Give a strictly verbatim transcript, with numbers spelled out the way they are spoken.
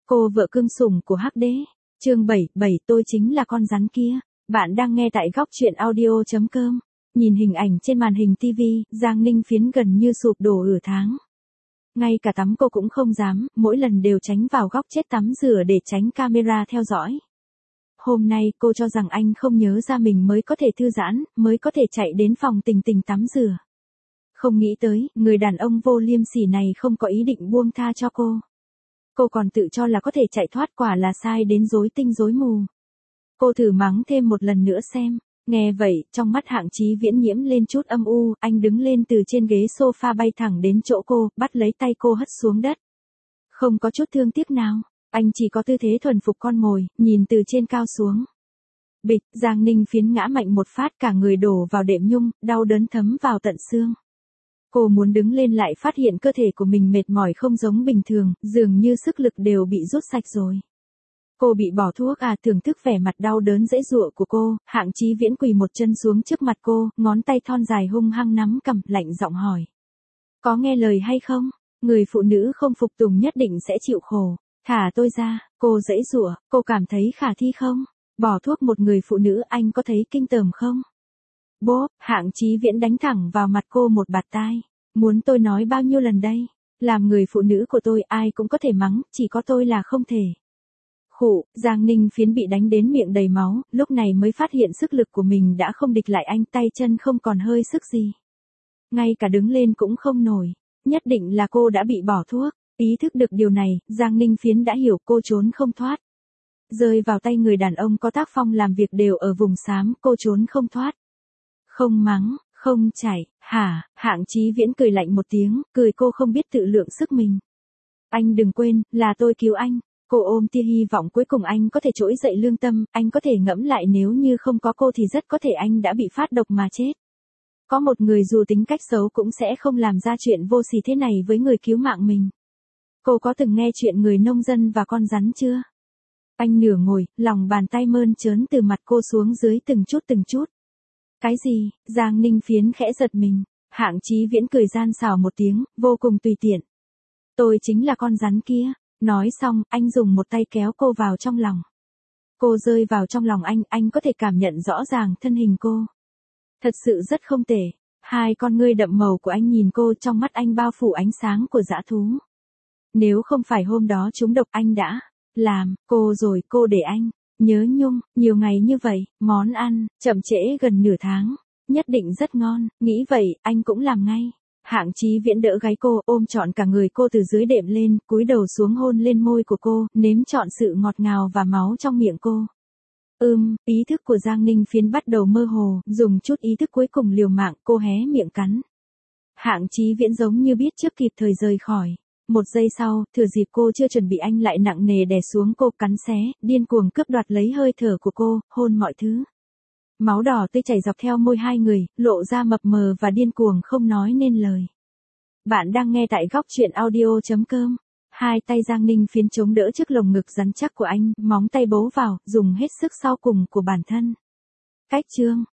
Cô vợ cưng sủng của Hắc Đế. Chương bảy, bảy tôi chính là con rắn kia. Bạn đang nghe tại góc truyện audio chấm com. Nhìn hình ảnh trên màn hình ti vi, Giang Ninh Phiến gần như sụp đổ ửa tháng. Ngay cả tắm cô cũng không dám, mỗi lần đều tránh vào góc chết tắm rửa để tránh camera theo dõi. Hôm nay cô cho rằng anh không nhớ ra mình mới có thể thư giãn, mới có thể chạy đến phòng Tình Tình tắm rửa. Không nghĩ tới, người đàn ông vô liêm sỉ này không có ý định buông tha cho cô. Cô còn tự cho là có thể chạy thoát, quả là sai đến rối tinh rối mù. Cô thử mắng thêm một lần nữa xem. Nghe vậy, trong mắt Hạng Chí Viễn nhiễm lên chút âm u, anh đứng lên từ trên ghế sofa bay thẳng đến chỗ cô, bắt lấy tay cô hất xuống đất. Không có chút thương tiếc nào, anh chỉ có tư thế thuần phục con mồi, nhìn từ trên cao xuống. Bịch, Giang Ninh Phiến ngã mạnh một phát, cả người đổ vào đệm nhung, đau đớn thấm vào tận xương. Cô muốn đứng lên lại phát hiện cơ thể của mình mệt mỏi không giống bình thường, dường như sức lực đều bị rút sạch rồi. Cô bị bỏ thuốc à? Thưởng thức vẻ mặt đau đớn dễ dụa của cô, Hạng Chí Viễn quỳ một chân xuống trước mặt cô, ngón tay thon dài hung hăng nắm cằm, lạnh giọng hỏi. Có nghe lời hay không? Người phụ nữ không phục tùng nhất định sẽ chịu khổ. Thả tôi ra. Cô dễ dụa, cô cảm thấy khả thi không? Bỏ thuốc một người phụ nữ, anh có thấy kinh tởm không? Bốp, Hạng Chí Viễn đánh thẳng vào mặt cô một bạt tai. Muốn tôi nói bao nhiêu lần đây? Làm người phụ nữ của tôi ai cũng có thể mắng, chỉ có tôi là không thể. Khụ, Giang Ninh Phiến bị đánh đến miệng đầy máu, lúc này mới phát hiện sức lực của mình đã không địch lại anh, tay chân không còn hơi sức gì. Ngay cả đứng lên cũng không nổi, nhất định là cô đã bị bỏ thuốc. Ý thức được điều này, Giang Ninh Phiến đã hiểu cô trốn không thoát. Rơi vào tay người đàn ông có tác phong làm việc đều ở vùng xám, cô trốn không thoát. Không mắng, không chảy, hả? Hạng Chí Viễn cười lạnh một tiếng, cười cô không biết tự lượng sức mình. Anh đừng quên, là tôi cứu anh. Cô ôm tia hy vọng cuối cùng anh có thể trỗi dậy lương tâm, anh có thể ngẫm lại nếu như không có cô thì rất có thể anh đã bị phát độc mà chết. Có một người dù tính cách xấu cũng sẽ không làm ra chuyện vô sỉ thế này với người cứu mạng mình. Cô có từng nghe chuyện người nông dân và con rắn chưa? Anh nửa ngồi, lòng bàn tay mơn trớn từ mặt cô xuống dưới từng chút từng chút. Cái gì? Giang Ninh Phiến khẽ giật mình. Hạng Chí Viễn cười gian xảo một tiếng, vô cùng tùy tiện. Tôi chính là con rắn kia. Nói xong, anh dùng một tay kéo cô vào trong lòng. Cô rơi vào trong lòng anh, anh có thể cảm nhận rõ ràng thân hình cô. Thật sự rất không tệ. Hai con ngươi đậm màu của anh nhìn cô, trong mắt anh bao phủ ánh sáng của dã thú. Nếu không phải hôm đó trúng độc anh đã làm cô rồi, cô để anh nhớ nhung nhiều ngày như vậy, món ăn chậm trễ gần nửa tháng, nhất định rất ngon. Nghĩ vậy, anh cũng làm ngay. Hạng Chí Viễn đỡ gáy cô, ôm trọn cả người cô từ dưới đệm lên, cúi đầu xuống hôn lên môi của cô, nếm trọn sự ngọt ngào và máu trong miệng cô. Ừm, ý thức của Giang Ninh Phiến bắt đầu mơ hồ, dùng chút ý thức cuối cùng liều mạng, cô hé miệng cắn. Hạng Chí Viễn giống như biết trước kịp thời rời khỏi. Một giây sau, thừa dịp cô chưa chuẩn bị anh lại nặng nề đè xuống cô, cắn xé, điên cuồng cướp đoạt lấy hơi thở của cô, hôn mọi thứ. Máu đỏ tươi chảy dọc theo môi hai người, lộ ra mập mờ và điên cuồng không nói nên lời. Bạn đang nghe tại góc truyện audio chấm com. Hai tay Giang Ninh Phiến chống đỡ trước lồng ngực rắn chắc của anh, móng tay bấu vào, dùng hết sức sau cùng của bản thân. Cách chương,